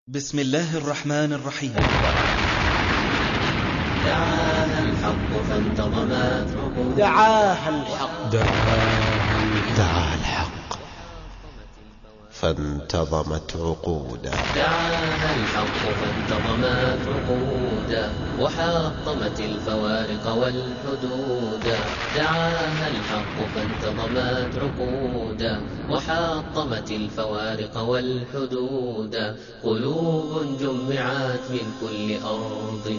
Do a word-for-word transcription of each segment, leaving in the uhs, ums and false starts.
بسم الله الرحمن الرحيم. دعاها الحق فانتظمت عقودا دعاها الحق دعاها الحق فانتظمت عقودا دعاها الحق فانتظمت عقودا وحطمت الفوارق والحدودا دعاها الحق فانتظمت عقودا وحطمت الفوارق والحدودا قلوب جمعت من كل أرض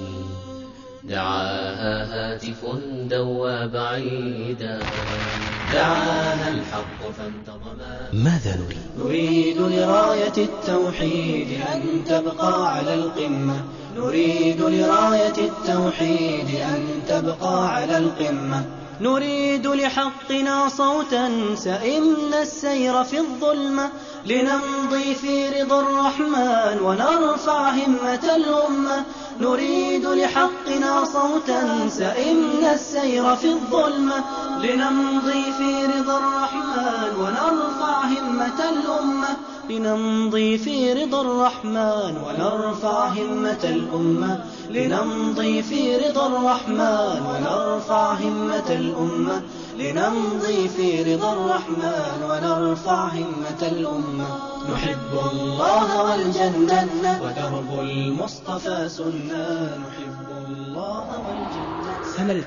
دعاها هاتف دوى بعيدا دعاها الحق فانتظمت. ماذا نريد؟ نريد لراية التوحيد أن تبقى على القمة نريد لراية التوحيد أن تبقى على القمة نريد لحقنا صوتا سئمنا السير في الظلمة لنمضي في رضا الرحمن ونرفع همة الأمة نريد لحقنا صوتا سئمنا السير في الظلمة لنمضي في رضا الرحمن ونرفع همة الأمة لنمضي في رضا الرحمن ونرفع همة الأمة لنمضي في رضا الرحمن ونرفع همة الأمة لنمضي في رضا الرحمن ونرفع همة الأمة نحب الله والجنة ودرب المصطفى سنة نحب الله والجنة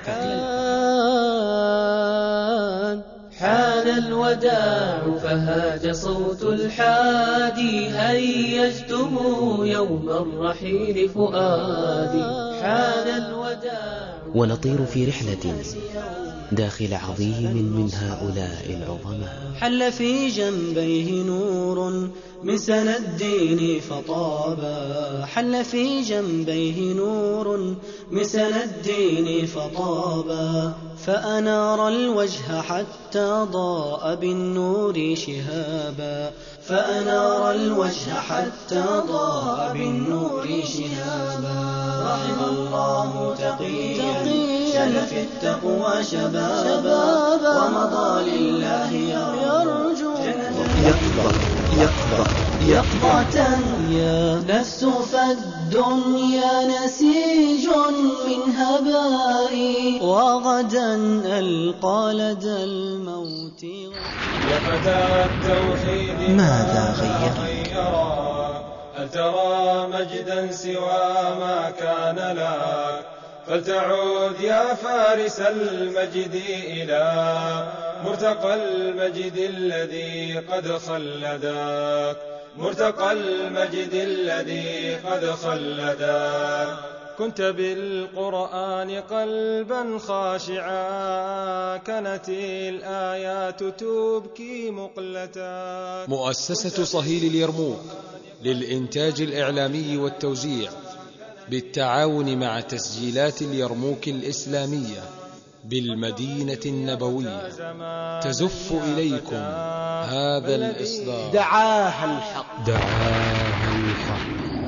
حان حان الوداع فهاج صوت الحادي هيجتم يوم الرحيل فؤادي حان الوداع ونطير في رحلة داخل عظيم من هؤلاء العظماء حل في جنبيه نور من سنى الدين فطابا حل في جنبيه نور من سنى الدين فطابا فأنار الوجه حتى ضاء بالنور شهابا فأنار الوجه حتى ضاء بالنور شهابا رحم الله تقيا شل في التقوى شبابا ومضى لله يرجو يقظة يقظة يقظة يا نفس فالدنيا نسيج من هبائي وغدا ألقى لدى الموت يا فتى التوحيد ماذا غير؟ هل ترى مجدا سوى ما كان لك فلتعود يا فارس المجد إلى مرتقى المجد الذي قد خلدك مرتقى المجد الذي قد خلدك كنت بالقرآن قلبا خاشعا كانت الآيات تبكي مقلتا. مؤسسة صهيل اليرموك للإنتاج الإعلامي والتوزيع بالتعاون مع تسجيلات اليرموك الإسلامية بالمدينة النبوية تزف إليكم هذا الإصدار. دعاها الحق دعاها الحق.